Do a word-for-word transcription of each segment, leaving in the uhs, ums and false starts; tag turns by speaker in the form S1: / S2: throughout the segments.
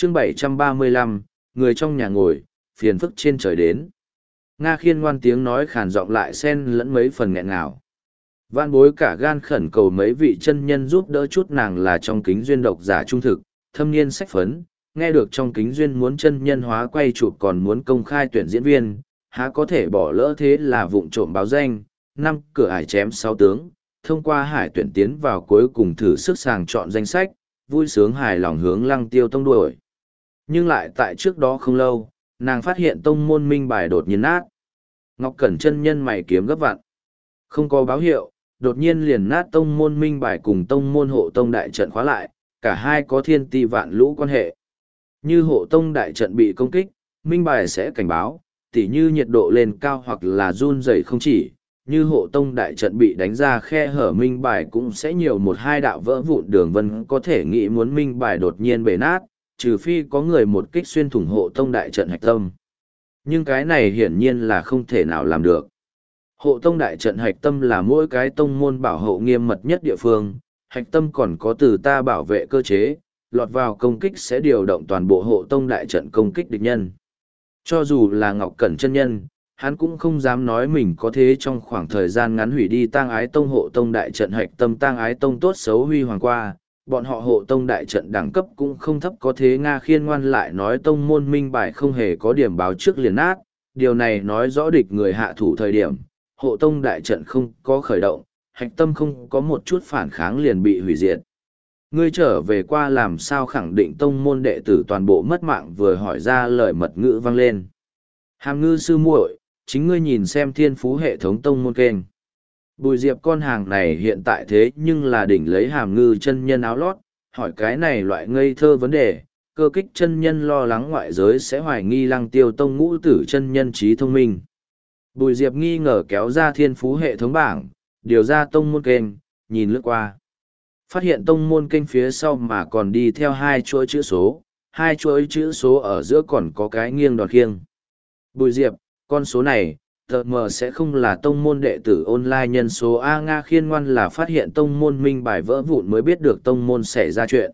S1: chương bảy trăm ba mươi lăm, người trong nhà ngồi, phiền phức trên trời đến. Nga Khiên ngoan tiếng nói khàn giọng lại xen lẫn mấy phần nghẹn ngào. Vạn bối cả gan khẩn cầu mấy vị chân nhân giúp đỡ chút nàng là trong kính duyên độc giả trung thực, thâm niên sách phấn, nghe được trong kính duyên muốn chân nhân hóa quay chụp còn muốn công khai tuyển diễn viên, há có thể bỏ lỡ thế là vụng trộm báo danh, năm cửa ải chém sáu tướng, thông qua hải tuyển tiến vào cuối cùng thử sức sàng chọn danh sách, vui sướng hài lòng hướng Lăng Tiêu Tông đuổi. Nhưng lại tại trước đó không lâu, nàng phát hiện tông môn minh bài đột nhiên nát. Ngọc Cẩn chân nhân mày kiếm gấp vặn. Không có báo hiệu, đột nhiên liền nát tông môn minh bài cùng tông môn hộ tông đại trận khóa lại, cả hai có thiên ti vạn lũ quan hệ. Như hộ tông đại trận bị công kích, minh bài sẽ cảnh báo, tỉ như nhiệt độ lên cao hoặc là run rẩy không chỉ, như hộ tông đại trận bị đánh ra khe hở minh bài cũng sẽ nhiều một hai đạo vỡ vụn đường vân có thể nghĩ muốn minh bài đột nhiên bể nát, trừ phi có người một kích xuyên thủng hộ tông đại trận hạch tâm. Nhưng cái này hiển nhiên là không thể nào làm được. Hộ tông đại trận hạch tâm là mỗi cái tông môn bảo hộ nghiêm mật nhất địa phương, hạch tâm còn có từ ta bảo vệ cơ chế, lọt vào công kích sẽ điều động toàn bộ hộ tông đại trận công kích địch nhân. Cho dù là Ngọc Cẩn chân nhân, hắn cũng không dám nói mình có thế trong khoảng thời gian ngắn hủy đi tang ái tông hộ tông đại trận hạch tâm tang ái tông tốt xấu huy hoàng qua, bọn họ hộ tông đại trận đẳng cấp cũng không thấp có thế Nga Khiên ngoan lại nói tông môn minh bài không hề có điểm báo trước liền nát, điều này nói rõ địch người hạ thủ thời điểm, hộ tông đại trận không có khởi động, hạch tâm không có một chút phản kháng liền bị hủy diệt. Ngươi trở về qua làm sao khẳng định tông môn đệ tử toàn bộ mất mạng vừa hỏi ra lời mật ngữ vang lên. Hàm ngư sư muội, chính ngươi nhìn xem thiên phú hệ thống tông môn kênh. Bùi Diệp con hàng này hiện tại thế nhưng là đỉnh lấy hàm ngư chân nhân áo lót, hỏi cái này loại ngây thơ vấn đề, cơ kích chân nhân lo lắng ngoại giới sẽ hoài nghi Lăng Tiêu Tông ngũ tử chân nhân trí thông minh. Bùi Diệp nghi ngờ kéo ra thiên phú hệ thống bảng, điều ra tông môn kênh, nhìn lướt qua. Phát hiện tông môn kênh phía sau mà còn đi theo hai chuỗi chữ số, hai chuỗi chữ số ở giữa còn có cái nghiêng đòn khiêng. Bùi Diệp, con số này, tờ mờ sẽ không là tông môn đệ tử online nhân số A. Nga Khiên ngoan là phát hiện tông môn minh bài vỡ vụn mới biết được tông môn xảy ra chuyện.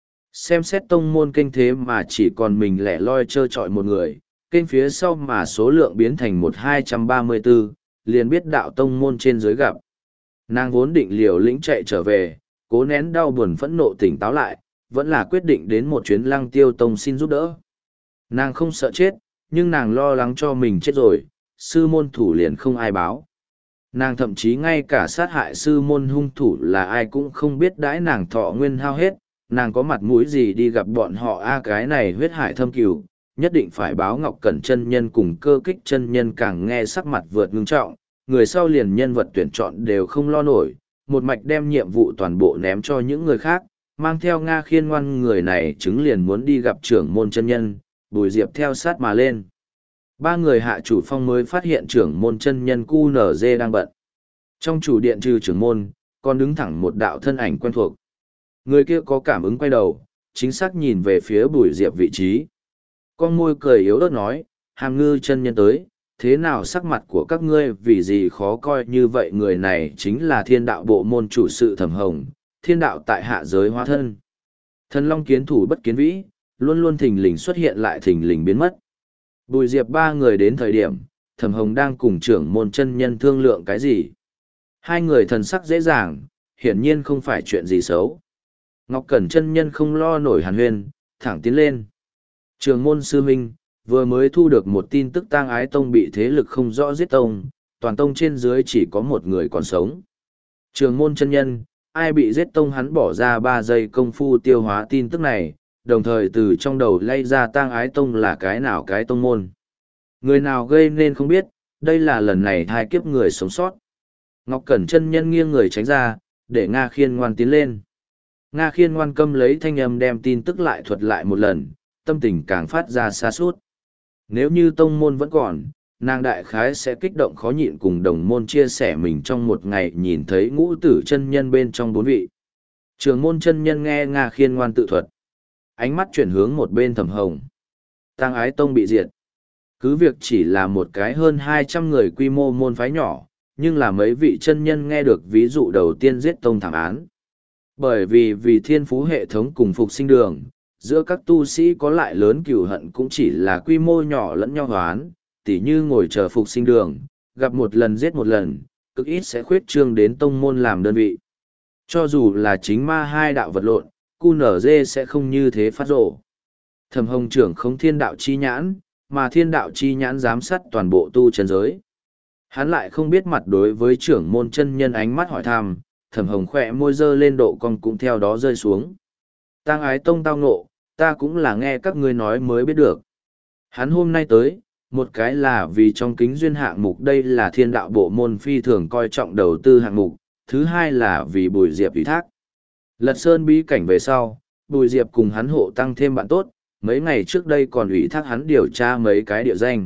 S1: Xem xét tông môn kênh thế mà chỉ còn mình lẻ loi trơ trọi một người, kênh phía sau mà số lượng biến thành một hai trăm ba mươi bốn, liền biết đạo tông môn trên dưới gặp. Nàng vốn định liều lĩnh chạy trở về, cố nén đau buồn phẫn nộ tỉnh táo lại, vẫn là quyết định đến một chuyến Lăng Tiêu Tông xin giúp đỡ. Nàng không sợ chết, nhưng nàng lo lắng cho mình chết rồi, sư môn thủ liền không ai báo. Nàng thậm chí ngay cả sát hại sư môn hung thủ là ai cũng không biết đãi nàng thọ nguyên hao hết, nàng có mặt mũi gì đi gặp bọn họ a cái này huyết hải thâm cừu, nhất định phải báo. Ngọc Cẩn chân nhân cùng cơ kích chân nhân càng nghe sắc mặt vượt ngưng trọng, người sau liền nhân vật tuyển chọn đều không lo nổi, một mạch đem nhiệm vụ toàn bộ ném cho những người khác, mang theo Nga Khiên ngoan người này chứng liền muốn đi gặp trưởng môn chân nhân, Bùi Diệp theo sát mà lên. Ba người hạ chủ phong mới phát hiện trưởng môn chân nhân cu nở dê đang bận. Trong chủ điện trừ trưởng môn, còn đứng thẳng một đạo thân ảnh quen thuộc. Người kia có cảm ứng quay đầu, chính xác nhìn về phía Bùi Diệp vị trí. Con môi cười yếu ớt nói, Hàm ngư chân nhân tới, thế nào sắc mặt của các ngươi vì gì khó coi như vậy? Người này chính là thiên đạo bộ môn chủ sự Thẩm Hồng, thiên đạo tại hạ giới hóa thân. Thần long kiến thủ bất kiến vĩ, luôn luôn thình lình xuất hiện lại thình lình biến mất. Bùi Diệp ba người đến thời điểm, Thẩm Hồng đang cùng trưởng môn chân nhân thương lượng cái gì. Hai người thần sắc dễ dàng, hiển nhiên không phải chuyện gì xấu. Ngọc Cẩn chân nhân không lo nổi hàn huyên, thẳng tiến lên. Trưởng môn sư huynh, vừa mới thu được một tin tức tang ái tông bị thế lực không rõ giết tông, toàn tông trên dưới chỉ có một người còn sống. Trưởng môn chân nhân, ai bị giết tông? Hắn bỏ ra ba giây công phu tiêu hóa tin tức này, đồng thời từ trong đầu lay ra tang ái tông là cái nào cái tông môn. Người nào gây nên không biết, đây là lần này thai kiếp người sống sót. Ngọc Cẩn chân nhân nghiêng người tránh ra, để Nga Khiên ngoan tiến lên. Nga Khiên ngoan câm lấy thanh âm đem tin tức lại thuật lại một lần, tâm tình càng phát ra xa suốt. Nếu như tông môn vẫn còn, nàng đại khái sẽ kích động khó nhịn cùng đồng môn chia sẻ mình trong một ngày nhìn thấy ngũ tử chân nhân bên trong bốn vị. Trường môn chân nhân nghe Nga Khiên ngoan tự thuật. Ánh mắt chuyển hướng một bên Thẩm Hồng. Tang ái tông bị diệt. Cứ việc chỉ là một cái hơn hai trăm người quy mô môn phái nhỏ, nhưng là mấy vị chân nhân nghe được ví dụ đầu tiên giết tông thảm án. Bởi vì vì thiên phú hệ thống cùng phục sinh đường, giữa các tu sĩ có lại lớn cừu hận cũng chỉ là quy mô nhỏ lẫn nhau hoán, tỉ như ngồi chờ phục sinh đường, gặp một lần giết một lần, cực ít sẽ khuyết trương đến tông môn làm đơn vị. Cho dù là chính ma hai đạo vật lộn, cu nở dê sẽ không như thế phát rộ. Thẩm Hồng trưởng không thiên đạo chi nhãn, mà thiên đạo chi nhãn giám sát toàn bộ tu chân giới. Hắn lại không biết mặt đối với trưởng môn chân nhân ánh mắt hỏi thăm, Thẩm Hồng khỏe môi dơ lên độ cong cũng theo đó rơi xuống. Tang ái tông tao ngộ, ta cũng là nghe các ngươi nói mới biết được. Hắn hôm nay tới, một cái là vì trong kính duyên hạng mục đây là thiên đạo bộ môn phi thường coi trọng đầu tư hạng mục, thứ hai là vì Bùi Diệp ủy thác. Lật Sơn bí cảnh về sau, Bùi Diệp cùng hắn hộ tăng thêm bạn tốt, mấy ngày trước đây còn ủy thác hắn điều tra mấy cái địa danh.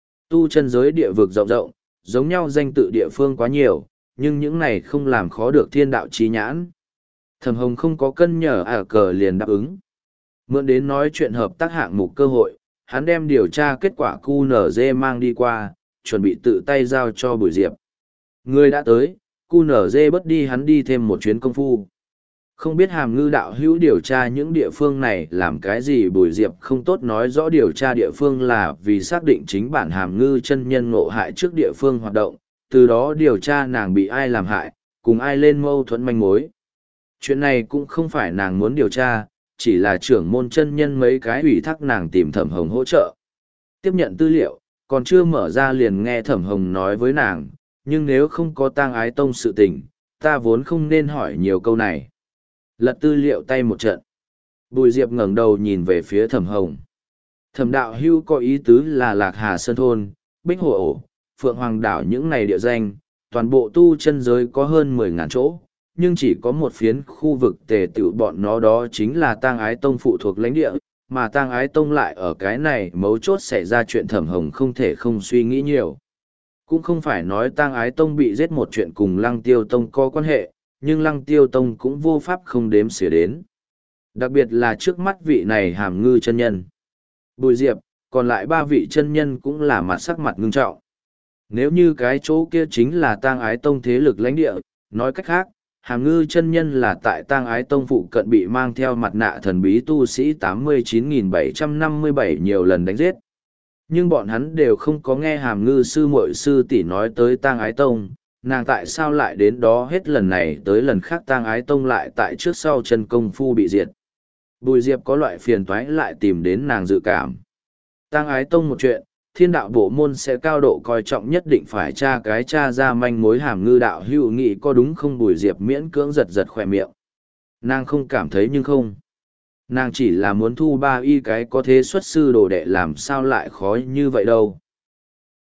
S1: Tu chân giới địa vực rộng rộng, giống nhau danh tự địa phương quá nhiều, nhưng những này không làm khó được thiên đạo trí nhãn. Thẩm Hồng không có cân nhở ả cờ liền đáp ứng. Mượn đến nói chuyện hợp tác hạng mục cơ hội, hắn đem điều tra kết quả cu nở dê mang đi qua, chuẩn bị tự tay giao cho Bùi Diệp. Người đã tới, cu nở dê bất đi hắn đi thêm một chuyến công phu. Không biết hàm ngư đạo hữu điều tra những địa phương này làm cái gì Bùi Diệp không tốt nói rõ điều tra địa phương là vì xác định chính bản hàm ngư chân nhân ngộ hại trước địa phương hoạt động, từ đó điều tra nàng bị ai làm hại, cùng ai lên mâu thuẫn manh mối. Chuyện này cũng không phải nàng muốn điều tra, chỉ là trưởng môn chân nhân mấy cái ủy thác nàng tìm Thẩm Hồng hỗ trợ. Tiếp nhận tư liệu, còn chưa mở ra liền nghe Thẩm Hồng nói với nàng, nhưng nếu không có tang ái tông sự tình, ta vốn không nên hỏi nhiều câu này. Lật tư liệu tay một trận. Bùi Diệp ngẩng đầu nhìn về phía Thẩm Hồng. Thẩm đạo hưu có ý tứ là Lạc Hà Sơn Thôn, Bích Hồ Ổ, Phượng Hoàng Đảo những này địa danh, toàn bộ tu chân giới có hơn mười ngàn chỗ, nhưng chỉ có một phiến khu vực tề tựu bọn nó đó chính là Tang Ái Tông phụ thuộc lãnh địa, mà Tang Ái Tông lại ở cái này mấu chốt xảy ra chuyện Thẩm Hồng không thể không suy nghĩ nhiều. Cũng không phải nói Tang Ái Tông bị giết một chuyện cùng Lăng Tiêu Tông có quan hệ, nhưng Lăng Tiêu Tông cũng vô pháp không đếm xỉa đến. Đặc biệt là trước mắt vị này hàm ngư chân nhân. Bùi Diệp, còn lại ba vị chân nhân cũng là mặt sắc mặt ngưng trọng. Nếu như cái chỗ kia chính là Tang Ái Tông thế lực lãnh địa, nói cách khác, hàm ngư chân nhân là tại Tang Ái Tông phụ cận bị mang theo mặt nạ thần bí tu sĩ tám mươi chín nghìn bảy trăm năm mươi bảy nhiều lần đánh giết. Nhưng bọn hắn đều không có nghe hàm ngư sư muội sư tỷ nói tới Tang Ái Tông, nàng tại sao lại đến đó hết lần này tới lần khác Tang Ái Tông lại tại trước sau chân công phu bị diệt. Bùi Diệp có loại phiền toái lại tìm đến nàng dự cảm. Tang Ái Tông một chuyện, thiên đạo bộ môn sẽ cao độ coi trọng nhất định phải tra cái tra ra manh mối hàm ngư đạo hữu nghị có đúng không Bùi Diệp miễn cưỡng giật giật khỏe miệng. Nàng không cảm thấy nhưng không. Nàng chỉ là muốn thu ba y cái có thế xuất sư đồ đệ làm sao lại khó như vậy đâu.